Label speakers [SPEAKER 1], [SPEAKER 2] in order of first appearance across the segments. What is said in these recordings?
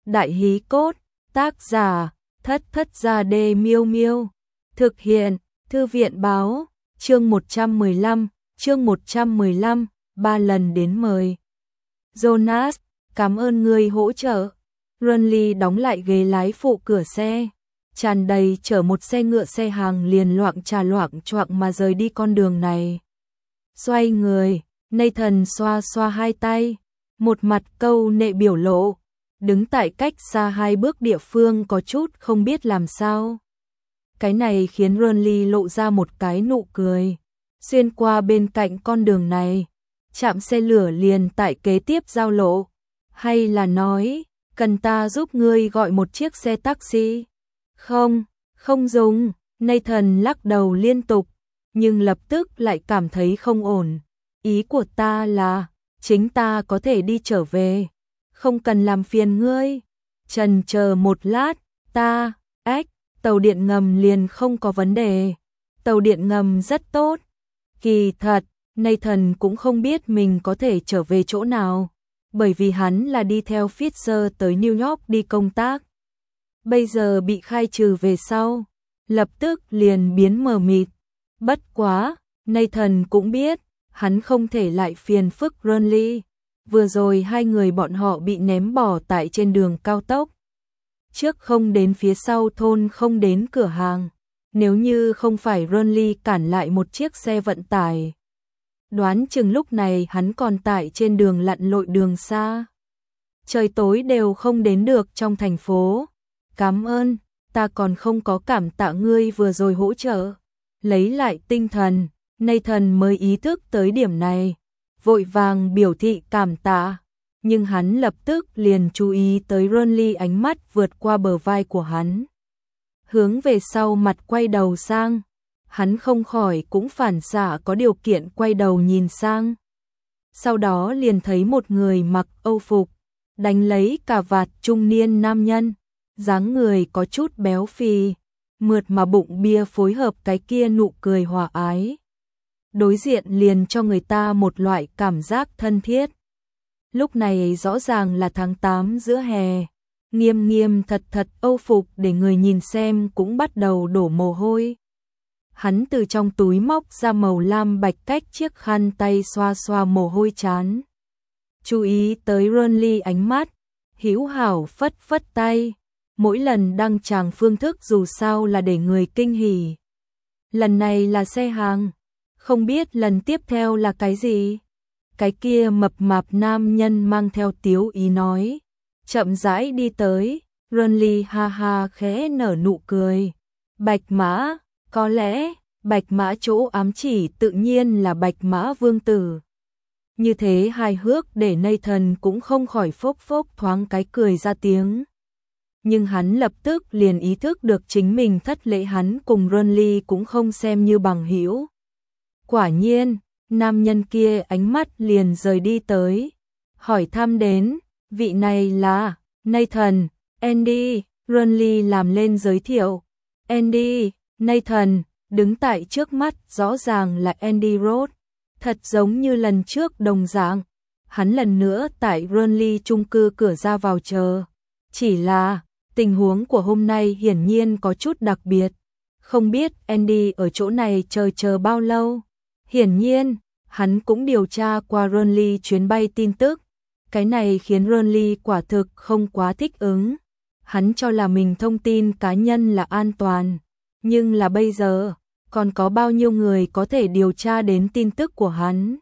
[SPEAKER 1] Đại hí cốt, tác giả, Thất Thất Gia Đê Miêu Miêu. Thực hiện, Thư viện báo, chương 115, 3 lần đến mời. Jonas, cảm ơn người hỗ trợ. Runly đóng lại ghế lái phụ cửa xe, tràn đầy chở một xe ngựa xe hàng liền loạng choạng mà rời đi con đường này. Xoay người, Nathan xoa xoa hai tay, một mặt câu nệ biểu lộ, đứng tại cách xa 2 bước địa phương có chút không biết làm sao. Cái này khiến Runly lộ ra một cái nụ cười. Xuyên qua bên cạnh con đường này, trạm xe lửa liền tại kế tiếp giao lộ. Hay là nói, cần ta giúp ngươi gọi một chiếc xe taxi? Không dùng. Nathan lắc đầu liên tục, nhưng lập tức lại cảm thấy không ổn. Ý của ta là, chính ta có thể đi trở về, không cần làm phiền ngươi. Chần chờ một lát, tàu điện ngầm liền không có vấn đề. Tàu điện ngầm rất tốt. Kỳ thật, Nathan cũng không biết mình có thể trở về chỗ nào, bởi vì hắn là đi theo Fisher tới New York đi công tác. Bây giờ bị khai trừ về sau, lập tức liền biến mờ mịt. Bất quá, Nathan cũng biết, hắn không thể lại phiền phức Runly. Vừa rồi 2 người bọn họ bị ném bỏ tại trên đường cao tốc. Trước không đến phía sau thôn không đến cửa hàng. Nếu như không phải Runly cản lại một chiếc xe vận tải, đoán chừng lúc này hắn còn tại trên đường lặn lội đường xa. Trời tối đều không đến được trong thành phố. Cảm ơn, ta còn không có cảm tạ ngươi vừa rồi hỗ trợ. Lấy lại tinh thần, Nathan mới ý thức tới điểm này, vội vàng biểu thị cảm tạ. Nhưng hắn lập tức liền chú ý tới Runly ánh mắt vượt qua bờ vai của hắn, hướng về sau mặt quay đầu sang. Hắn không khỏi cũng phản xạ có điều kiện quay đầu nhìn sang. Sau đó liền thấy một người mặc âu phục, đánh lấy cà vạt trung niên nam nhân, dáng người có chút béo phì, mượt mà bụng bia phối hợp cái kia nụ cười hòa ái. Đối diện liền cho người ta một loại cảm giác thân thiết. Lúc này rõ ràng là tháng 8 giữa hè, nghiêm thật âu phục để người nhìn xem cũng bắt đầu đổ mồ hôi. Hắn từ trong túi móc ra màu lam bạch cách chiếc khăn tay xoa xoa mồ hôi trán. Chú ý tới Runly ánh mắt, hữu hảo phất tay. Mỗi lần đăng tràng phương thức dù sao là để người kinh hỉ. Lần này là xe hàng, không biết lần tiếp theo là cái gì? Cái kia mập mạp nam nhân mang theo tiếu ý nói, chậm rãi đi tới. Runly ha ha khẽ nở nụ cười. Bạch mã, có lẽ bạch mã chỗ ám chỉ tự nhiên là bạch mã vương tử. Như thế hài hước để Nathan cũng không khỏi phốc thoáng cái cười ra tiếng. Nhưng hắn lập tức liền ý thức được chính mình thất lễ, hắn cùng Runly cũng không xem như bằng hữu. Quả nhiên, nam nhân kia ánh mắt liền rời đi tới, hỏi thăm đến, vị này là Nathan, Andy. Runly làm lên giới thiệu. Andy, Nathan, đứng tại trước mắt rõ ràng là Andy Roth, thật giống như lần trước đồng dạng. Hắn lần nữa tại Runly chung cư cửa ra vào chờ. Chỉ là, tình huống của hôm nay hiển nhiên có chút đặc biệt. Không biết Andy ở chỗ này chờ bao lâu. Hiển nhiên, hắn cũng điều tra qua Runly chuyến bay tin tức. Cái này khiến Runly quả thực không quá thích ứng. Hắn cho là mình thông tin cá nhân là an toàn. Nhưng là bây giờ, còn có bao nhiêu người có thể điều tra đến tin tức của hắn?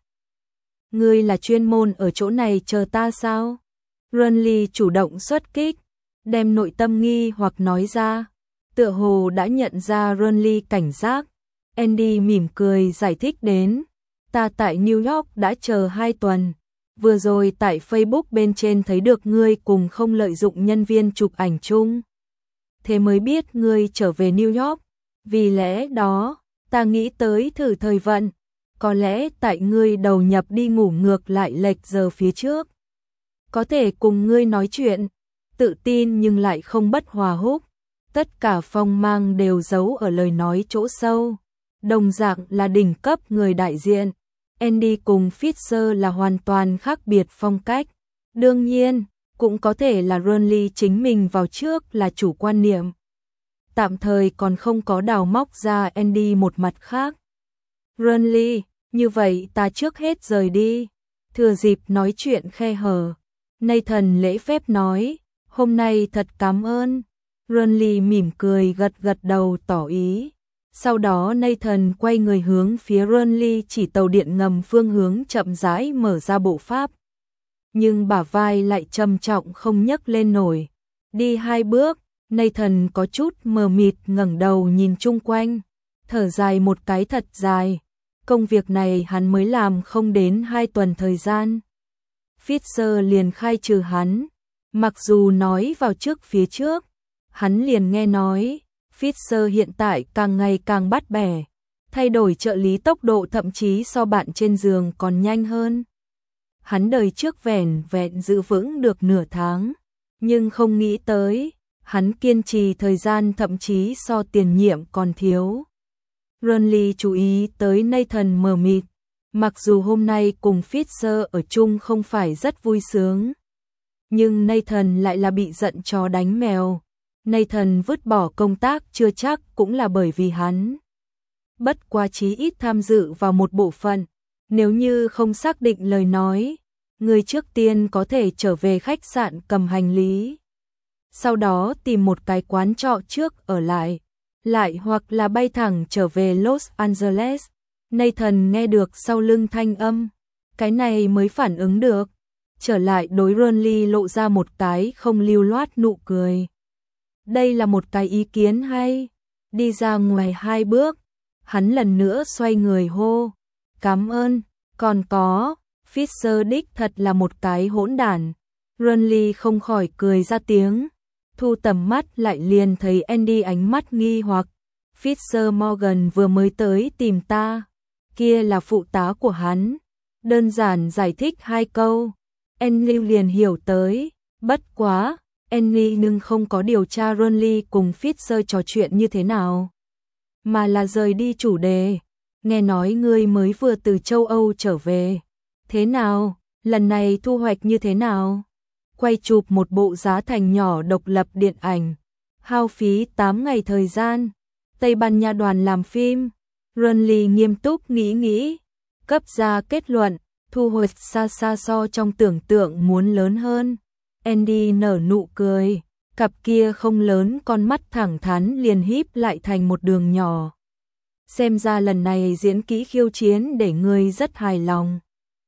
[SPEAKER 1] Ngươi là chuyên môn ở chỗ này chờ ta sao? Runly chủ động xuất kích, đem nội tâm nghi hoặc nói ra. Tựa hồ đã nhận ra Runly cảnh giác. Andy mỉm cười giải thích đến, ta tại New York đã chờ 2 tuần. Vừa rồi tại Facebook bên trên thấy được ngươi cùng không lợi dụng nhân viên chụp ảnh chung. Thế mới biết ngươi trở về New York. Vì lẽ đó, ta nghĩ tới thử thời vận. Có lẽ tại ngươi đầu nhập đi ngủ ngược lại lệch giờ phía trước. Có thể cùng ngươi nói chuyện, tự tin nhưng lại không bất hòa húc. Tất cả phong mang đều giấu ở lời nói chỗ sâu. Đồng dạng là đỉnh cấp người đại diện. Andy cùng Fisher là hoàn toàn khác biệt phong cách. Đương nhiên, cũng có thể là Renly chính mình vào trước là chủ quan niệm. Tạm thời còn không có đào móc ra Andy một mặt khác. Renly, như vậy ta trước hết rời đi. Thừa dịp nói chuyện khe hở, Nathan lễ phép nói, hôm nay thật cảm ơn. Renly mỉm cười gật gật đầu tỏ ý. Sau đó Nathan quay người hướng phía Renly chỉ tàu điện ngầm phương hướng chậm rãi mở ra bộ pháp. Nhưng bả vai lại trầm trọng không nhấc lên nổi. Đi 2 bước, Nathan có chút mờ mịt ngẩng đầu nhìn chung quanh, thở dài một cái thật dài. Công việc này hắn mới làm không đến 2 tuần thời gian. Fisher liền khai trừ hắn. Mặc dù nói vào trước phía trước, hắn liền nghe nói, Fisher hiện tại càng ngày càng bắt bẻ, thay đổi trợ lý tốc độ thậm chí so bạn trên giường còn nhanh hơn. Hắn đời trước vẻn vẹn giữ vững được nửa tháng, nhưng không nghĩ tới, hắn kiên trì thời gian thậm chí so tiền nhiệm còn thiếu. Renly chú ý tới Nathan mờ mịt, mặc dù hôm nay cùng Fisher ở chung không phải rất vui sướng, nhưng Nathan lại là bị giận chó đánh mèo. Nathan vứt bỏ công tác chưa chắc cũng là bởi vì hắn bất quá chí ít tham dự vào một bộ phận, nếu như không xác định lời nói, người trước tiên có thể trở về khách sạn cầm hành lý, sau đó tìm một cái quán trọ trước ở lại hoặc là bay thẳng trở về Los Angeles. Nathan nghe được sau lưng thanh âm, cái này mới phản ứng được, trở lại đối Renly lộ ra một cái không lưu loát nụ cười. Đây là một cái ý kiến hay. Đi ra ngoài 2 bước, hắn lần nữa xoay người hô, cảm ơn, còn có, Fisher đích thật là một cái hỗn đản. Renly không khỏi cười ra tiếng, thu tầm mắt lại liền thấy Andy ánh mắt nghi hoặc. Fisher Morgan vừa mới tới tìm ta, kia là phụ tá của hắn. Đơn giản giải thích 2 câu, Andy liền hiểu tới, bất quá, Andy nhưng không có điều tra Renly cùng Fisher trò chuyện như thế nào, mà là rời đi chủ đề. Nghe nói ngươi mới vừa từ châu Âu trở về, thế nào, lần này thu hoạch như thế nào? Quay chụp một bộ giá thành nhỏ độc lập điện ảnh, hao phí 8 ngày thời gian, Tây Ban Nha đoàn làm phim. Renly nghiêm túc nghĩ, cấp ra kết luận, thu hoạch xa xa so trong tưởng tượng muốn lớn hơn. Andy nở nụ cười, cặp kia không lớn con mắt thẳng thắn liền híp lại thành một đường nhỏ. Xem ra lần này diễn kỹ khiêu chiến để ngươi rất hài lòng.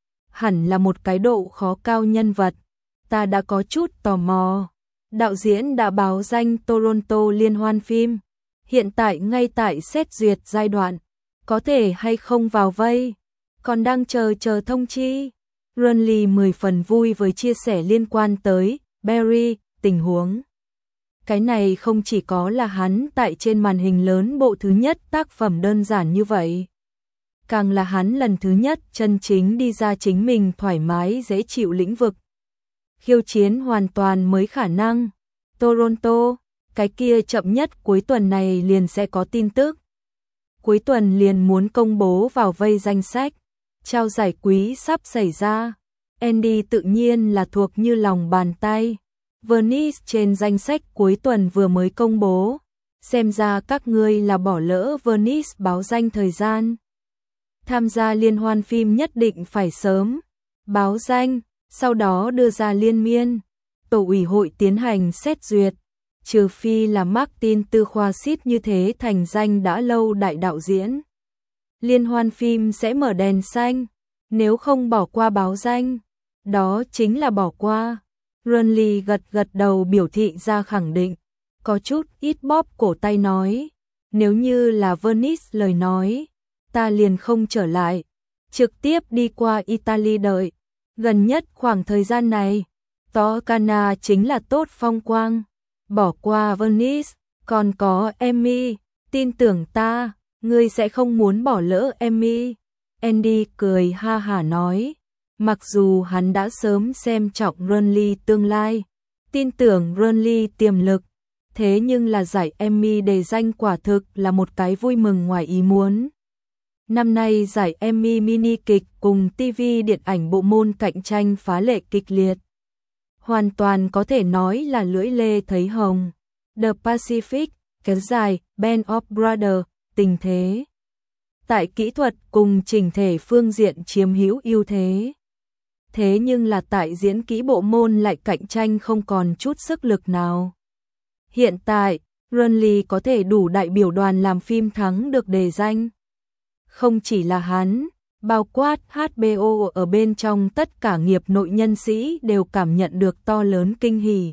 [SPEAKER 1] Hẳn là một cái độ khó cao nhân vật, ta đã có chút tò mò. Đạo diễn đã báo danh Toronto liên hoan phim, hiện tại ngay tại xét duyệt giai đoạn, có thể hay không vào vây, còn đang chờ thông chi. Renly 10 phần vui với chia sẻ liên quan tới Barry tình huống. Cái này không chỉ có là hắn tại trên màn hình lớn bộ thứ nhất tác phẩm đơn giản như vậy, càng là hắn lần thứ nhất chân chính đi ra chính mình thoải mái dễ chịu lĩnh vực. Khiêu chiến hoàn toàn mới khả năng. Toronto, cái kia chậm nhất cuối tuần này liền sẽ có tin tức. Cuối tuần liền muốn công bố vào vây danh sách. Trao giải quý sắp xảy ra. Andy tự nhiên là thuộc như lòng bàn tay. Venice trên danh sách cuối tuần vừa mới công bố. Xem ra các ngươi là bỏ lỡ Venice báo danh thời gian. Tham gia liên hoan phim nhất định phải sớm báo danh, sau đó đưa ra liên miên. Tổ ủy hội tiến hành xét duyệt. Trừ phi là Martin Tư Khoa Xít như thế thành danh đã lâu đại đạo diễn. Liên hoan phim sẽ mở đèn xanh, nếu không bỏ qua báo danh, đó chính là bỏ qua. Renly gật gật đầu biểu thị ra khẳng định, có chút ít bóp cổ tay nói, nếu như là Venice lời nói, ta liền không trở lại, trực tiếp đi qua Italy đợi. Gần nhất khoảng thời gian này, Toscana chính là tốt phong quang, bỏ qua Venice, còn có Emmy, tin tưởng ta, ngươi sẽ không muốn bỏ lỡ Emmy. Andy cười ha hả nói, mặc dù hắn đã sớm xem trọng Renly tương lai, tin tưởng Renly tiềm lực, thế nhưng là giải Emmy đề danh quả thực là một cái vui mừng ngoài ý muốn. Năm nay giải Emmy mini kịch cùng TV điện ảnh bộ môn cạnh tranh phá lệ kịch liệt. hoàn toàn có thể nói là lưỡi lê thấy hồng. The Pacific, kéo dài, Band of Brothers, tình thế. Tại kỹ thuật cùng chỉnh thể phương diện chiếm hữu ưu thế. Thế nhưng là tại diễn kỹ bộ môn lại cạnh tranh không còn chút sức lực nào. Hiện tại, Renly có thể đủ đại biểu đoàn làm phim thắng được đề danh. Không chỉ là hắn, bao quát HBO ở bên trong tất cả nghiệp nội nhân sĩ đều cảm nhận được to lớn kinh hỉ.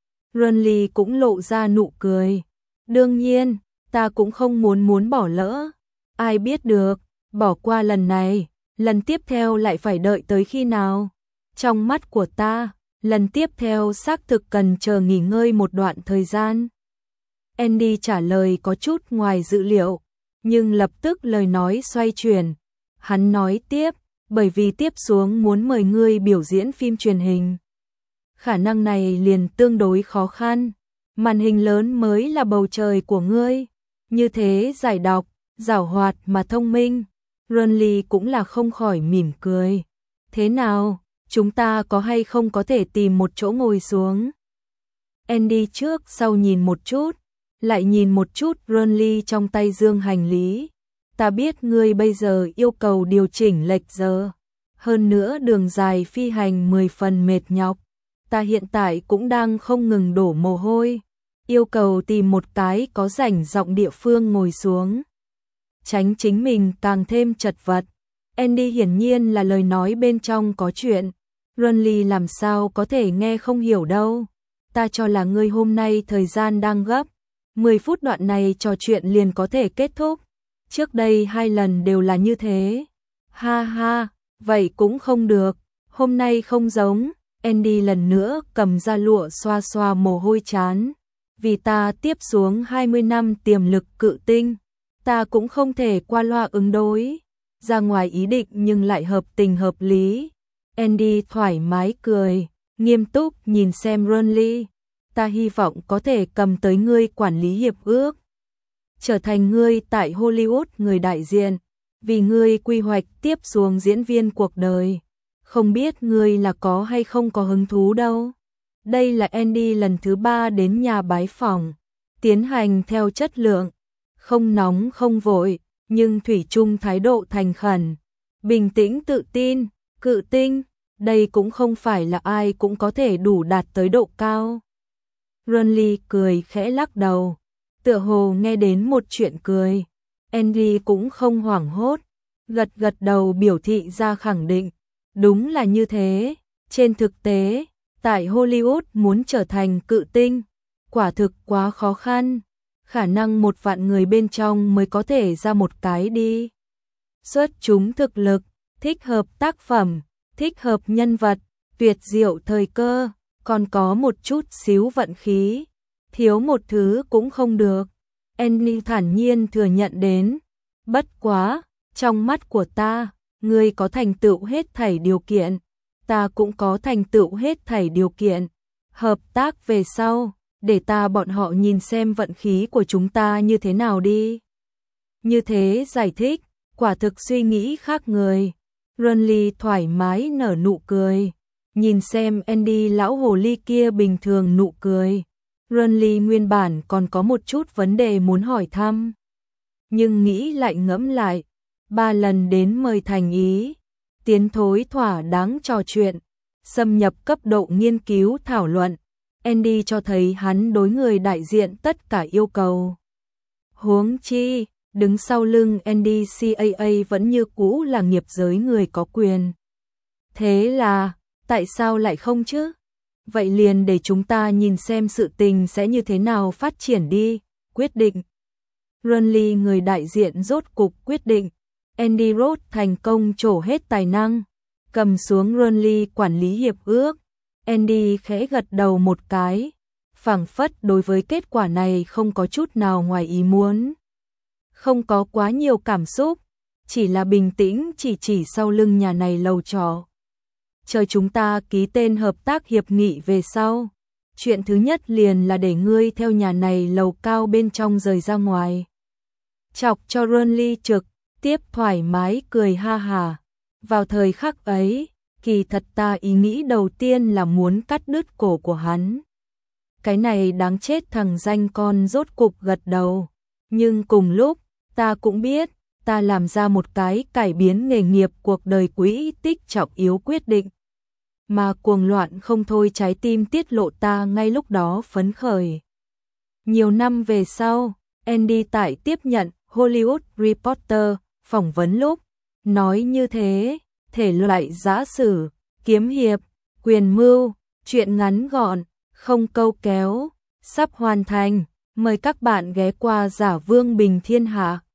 [SPEAKER 1] Renly cũng lộ ra nụ cười. Đương nhiên, ta cũng không muốn bỏ lỡ. Ai biết được, bỏ qua lần này, lần tiếp theo lại phải đợi tới khi nào. Trong mắt của ta, lần tiếp theo xác thực cần chờ nghỉ ngơi một đoạn thời gian. Andy trả lời có chút ngoài dự liệu, nhưng lập tức lời nói xoay chuyển. Hắn nói tiếp, bởi vì tiếp xuống muốn mời ngươi biểu diễn phim truyền hình. Khả năng này liền tương đối khó khăn. Màn hình lớn mới là bầu trời của ngươi. Như thế giải độc, giảo hoạt mà thông minh. Renly cũng là không khỏi mỉm cười. Thế nào, chúng ta có hay không có thể tìm một chỗ ngồi xuống? Andy trước sau nhìn một chút, lại nhìn một chút Renly trong tay dương hành lý. Ta biết ngươi bây giờ yêu cầu điều chỉnh lệch giờ. Hơn nữa đường dài phi hành 10 phần mệt nhọc. Ta hiện tại cũng đang không ngừng đổ mồ hôi. Yêu cầu tìm một cái có rảnh rộng địa phương ngồi xuống. Tránh chính mình càng thêm chật vật. Andy hiển nhiên là lời nói bên trong có chuyện. Renly làm sao có thể nghe không hiểu đâu. Ta cho là ngươi hôm nay thời gian đang gấp. 10 phút đoạn này trò chuyện liền có thể kết thúc. Trước đây 2 lần đều là như thế. Ha ha, vậy cũng không được. Hôm nay không giống. Andy lần nữa cầm ra lụa xoa xoa mồ hôi chán. Vì ta tiếp xuống 20 năm tiềm lực cự tinh. Ta cũng không thể qua loa ứng đối. Ra ngoài ý định nhưng lại hợp tình hợp lý. Andy thoải mái cười, nghiêm túc nhìn xem Renly. Ta hy vọng có thể cầm tới ngươi quản lý hiệp ước. Trở thành ngươi tại Hollywood người đại diện. Vì ngươi quy hoạch tiếp xuống diễn viên cuộc đời. Không biết ngươi là có hay không có hứng thú đâu. Đây là Andy lần thứ 3 đến nhà bái phỏng. Tiến hành theo chất lượng. Không nóng không vội, nhưng thủy chung thái độ thành khẩn. Bình tĩnh tự tin, cự tinh. Đây cũng không phải là ai cũng có thể đủ đạt tới độ cao. Renly cười khẽ lắc đầu. Tựa hồ nghe đến một chuyện cười. Andy cũng không hoảng hốt. Gật gật đầu biểu thị ra khẳng định. Đúng là như thế. Trên thực tế, tại Hollywood muốn trở thành cự tinh, quả thực quá khó khăn. Khả năng 1 vạn người bên trong mới có thể ra một cái đi. Xuất chúng thực lực, thích hợp tác phẩm, thích hợp nhân vật, tuyệt diệu thời cơ, còn có một chút xíu vận khí. Thiếu một thứ cũng không được. Andy thản nhiên thừa nhận đến. Bất quá, trong mắt của ta, ngươi có thành tựu hết thảy điều kiện. Ta cũng có thành tựu hết thảy điều kiện. Hợp tác về sau, để ta bọn họ nhìn xem vận khí của chúng ta như thế nào đi. Như thế giải thích, quả thực suy nghĩ khác người. Renly thoải mái nở nụ cười. Nhìn xem Andy lão hồ ly kia bình thường nụ cười. Renly nguyên bản còn có một chút vấn đề muốn hỏi thăm. Nhưng nghĩ lại ngẫm lại. 3 lần đến mời thành ý. Tiến thối thỏa đáng trò chuyện. Xâm nhập cấp độ nghiên cứu thảo luận. Andy cho thấy hắn đối người đại diện tất cả yêu cầu. Huống chi, đứng sau lưng Andy CAA vẫn như cũ là nghiệp giới người có quyền. Thế là, tại sao lại không chứ? Vậy liền để chúng ta nhìn xem sự tình sẽ như thế nào phát triển đi, quyết định. Renly người đại diện rốt cục quyết định. Andy Roth thành công trổ hết tài năng. Cầm xuống Renly quản lý hiệp ước. Andy khẽ gật đầu một cái. Phảng phất đối với kết quả này không có chút nào ngoài ý muốn. Không có quá nhiều cảm xúc. Chỉ là bình tĩnh chỉ sau lưng nhà này lầu trọ. Chờ chúng ta ký tên hợp tác hiệp nghị về sau. Chuyện thứ nhất liền là để ngươi theo nhà này lầu cao bên trong rời ra ngoài. Chọc cho Renly trực tiếp thoải mái cười ha hà. Vào thời khắc ấy, Kỳ thật ta ý nghĩ đầu tiên là muốn cắt đứt cổ của hắn. Cái này đáng chết, thằng danh con rốt cục gật đầu. Nhưng cùng lúc, ta cũng biết, ta làm ra một cái cải biến nghề nghiệp cuộc đời quỹ tích trọng yếu quyết định. Mà cuồng loạn không thôi, trái tim tiết lộ ta ngay lúc đó phấn khởi. Nhiều năm về sau, Andy tại tiếp nhận Hollywood Reporter phỏng vấn lúc, nói như thế, thể loại giã sử, kiếm hiệp, quyền mưu, truyện ngắn gọn, không câu kéo, sắp hoàn thành, mời các bạn ghé qua Giả Vương Bình Thiên Hạ.